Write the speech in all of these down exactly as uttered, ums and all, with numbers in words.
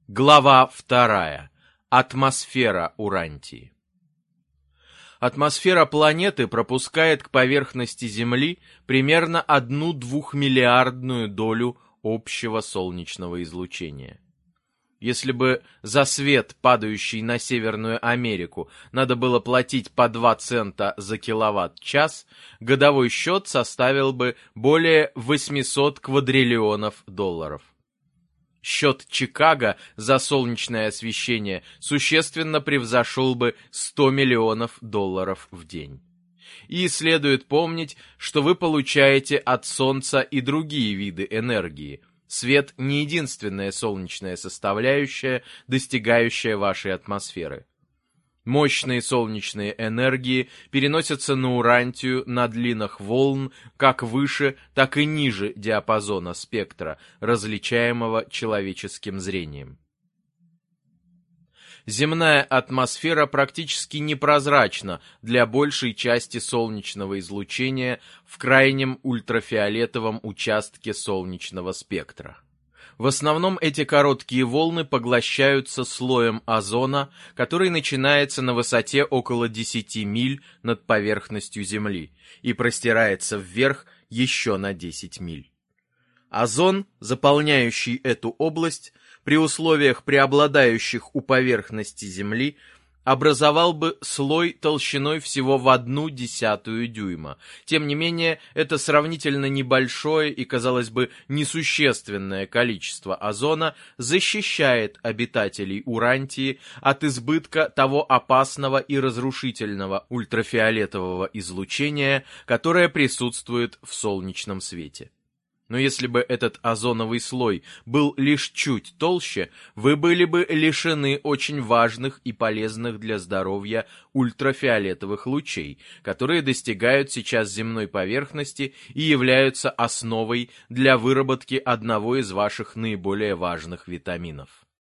Глава вторая. Атмосфера Урантии. Атмосфера планеты пропускает к поверхности Земли примерно одну двухмиллиардную долю общего солнечного излучения. Если бы за свет, падающий на Северную Америку, надо было платить по два цента за киловатт-час, годовой счет составил бы более восемьсот квадриллионов долларов. Счет Чикаго за солнечное освещение существенно превзошел бы сто миллионов долларов в день. И следует помнить, что вы получаете от Солнца и другие виды энергии. Свет не единственная солнечная составляющая, достигающая вашей атмосферы. Мощные солнечные энергии переносятся на Урантию на длинах волн как выше, так и ниже диапазона спектра, различаемого человеческим зрением. Земная атмосфера практически непрозрачна для большей части солнечного излучения в крайнем ультрафиолетовом участке солнечного спектра. В основном эти короткие волны поглощаются слоем озона, который начинается на высоте около десяти миль над поверхностью Земли и простирается вверх еще на десять миль. Озон, заполняющий эту область, при условиях, преобладающих у поверхности Земли, образовал бы слой толщиной всего в одну десятую дюйма. Тем не менее, это сравнительно небольшое и, казалось бы, несущественное количество озона защищает обитателей Урантии от избытка того опасного и разрушительного ультрафиолетового излучения, которое присутствует в солнечном свете. Но если бы этот озоновый слой был лишь чуть толще, вы были бы лишены очень важных и полезных для здоровья ультрафиолетовых лучей, которые достигают сейчас земной поверхности и являются основой для выработки одного из ваших наиболее важных витаминов.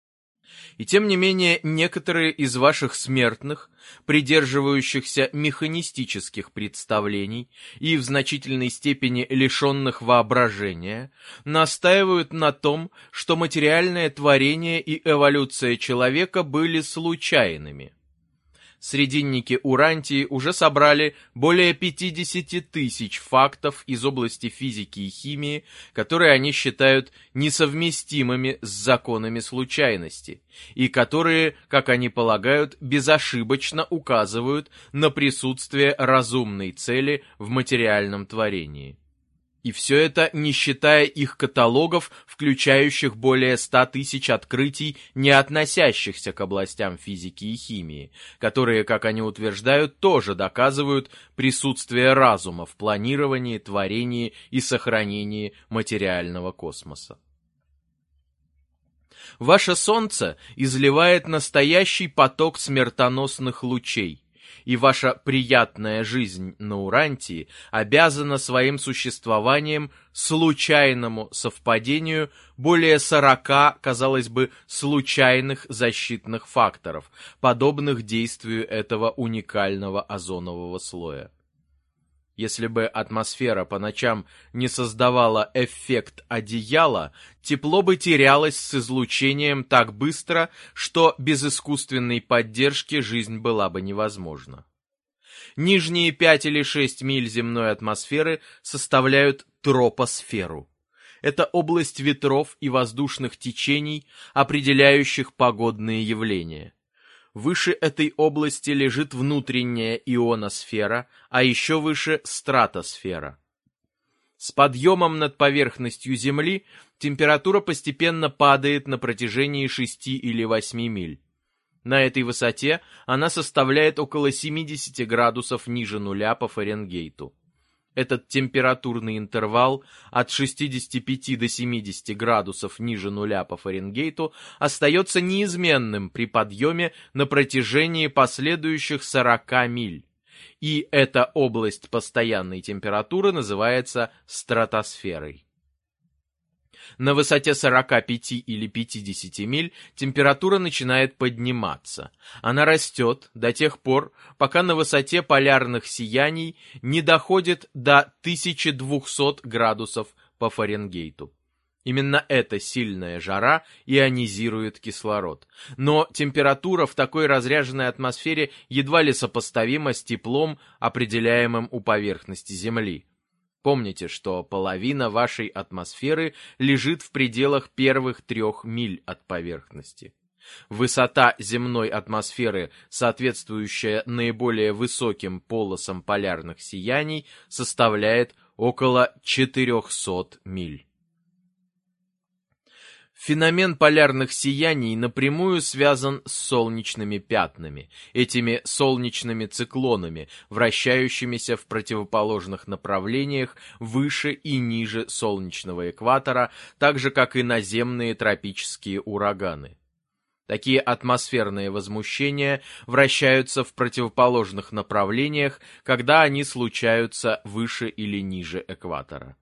И тем не менее, некоторые из ваших смертных, придерживающихся механистических представлений и в значительной степени лишенных воображения, настаивают на том, что материальное творение и эволюция человека были случайными. Срединники Урантии уже собрали более пятидесяти тысяч фактов из области физики и химии, которые они считают несовместимыми с законами случайности, и которые, как они полагают, безошибочно указывают на присутствие разумной цели в материальном творении. И все это не считая их каталогов, включающих более ста тысяч открытий, не относящихся к областям физики и химии, которые, как они утверждают, тоже доказывают присутствие разума в планировании, творении и сохранении материального космоса. Ваше Солнце изливает настоящий поток смертоносных лучей, и ваша приятная жизнь на Урантии обязана своим существованием случайному совпадению более сорока, казалось бы, случайных защитных факторов, подобных действию этого уникального озонового слоя. Если бы атмосфера по ночам не создавала эффект одеяла, тепло бы терялось с излучением так быстро, что без искусственной поддержки жизнь была бы невозможна. Нижние пять или шесть миль земной атмосферы составляют тропосферу. Это область ветров и воздушных течений, определяющих погодные явления. Выше этой области лежит внутренняя ионосфера, а еще выше стратосфера. С подъемом над поверхностью Земли температура постепенно падает на протяжении шести или восьми миль. На этой высоте она составляет около семидесяти градусов ниже нуля по Фаренгейту. Этот температурный интервал от шестидесяти пяти до семидесяти градусов ниже нуля по Фаренгейту остается неизменным при подъеме на протяжении последующих сорока миль. И эта область постоянной температуры называется стратосферой. На высоте сорока пяти или пятидесяти миль температура начинает подниматься. Она растет до тех пор, пока на высоте полярных сияний не доходит до тысячи двухсот градусов по Фаренгейту. Именно эта сильная жара ионизирует кислород. Но температура в такой разряженной атмосфере едва ли сопоставима с теплом, определяемым у поверхности Земли. Помните, что половина вашей атмосферы лежит в пределах первых трех миль от поверхности. Высота земной атмосферы, соответствующая наиболее высоким полосам полярных сияний, составляет около четырехсот миль. Феномен полярных сияний напрямую связан с солнечными пятнами, этими солнечными циклонами, вращающимися в противоположных направлениях выше и ниже солнечного экватора, так же как и наземные тропические ураганы. Такие атмосферные возмущения вращаются в противоположных направлениях, когда они случаются выше или ниже экватора.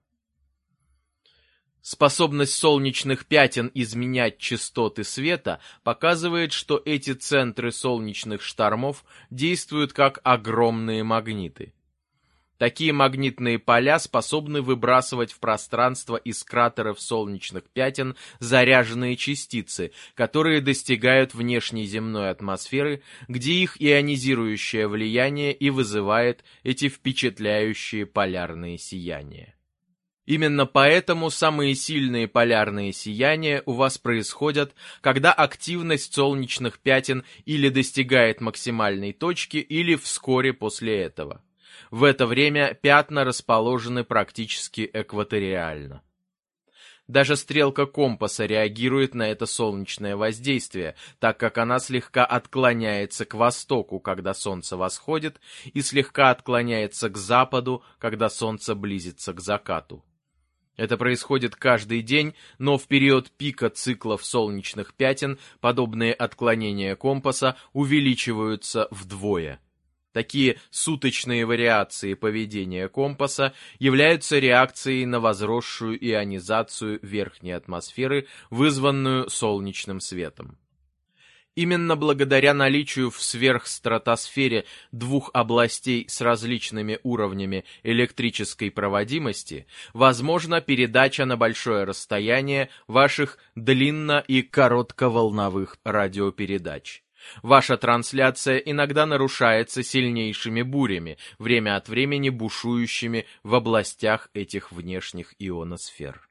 Способность солнечных пятен изменять частоты света показывает, что эти центры солнечных штормов действуют как огромные магниты. Такие магнитные поля способны выбрасывать в пространство из кратеров солнечных пятен заряженные частицы, которые достигают внешней земной атмосферы, где их ионизирующее влияние и вызывает эти впечатляющие полярные сияния. Именно поэтому самые сильные полярные сияния у вас происходят, когда активность солнечных пятен или достигает максимальной точки, или вскоре после этого. В это время пятна расположены практически экваториально. Даже стрелка компаса реагирует на это солнечное воздействие, так как она слегка отклоняется к востоку, когда солнце восходит, и слегка отклоняется к западу, когда солнце близится к закату. Это происходит каждый день, но в период пика циклов солнечных пятен подобные отклонения компаса увеличиваются вдвое. Такие суточные вариации поведения компаса являются реакцией на возросшую ионизацию верхней атмосферы, вызванную солнечным светом. Именно благодаря наличию в сверхстратосфере двух областей с различными уровнями электрической проводимости возможна передача на большое расстояние ваших длинно- и коротковолновых радиопередач. Ваша трансляция иногда нарушается сильнейшими бурями, время от времени бушующими в областях этих внешних ионосфер.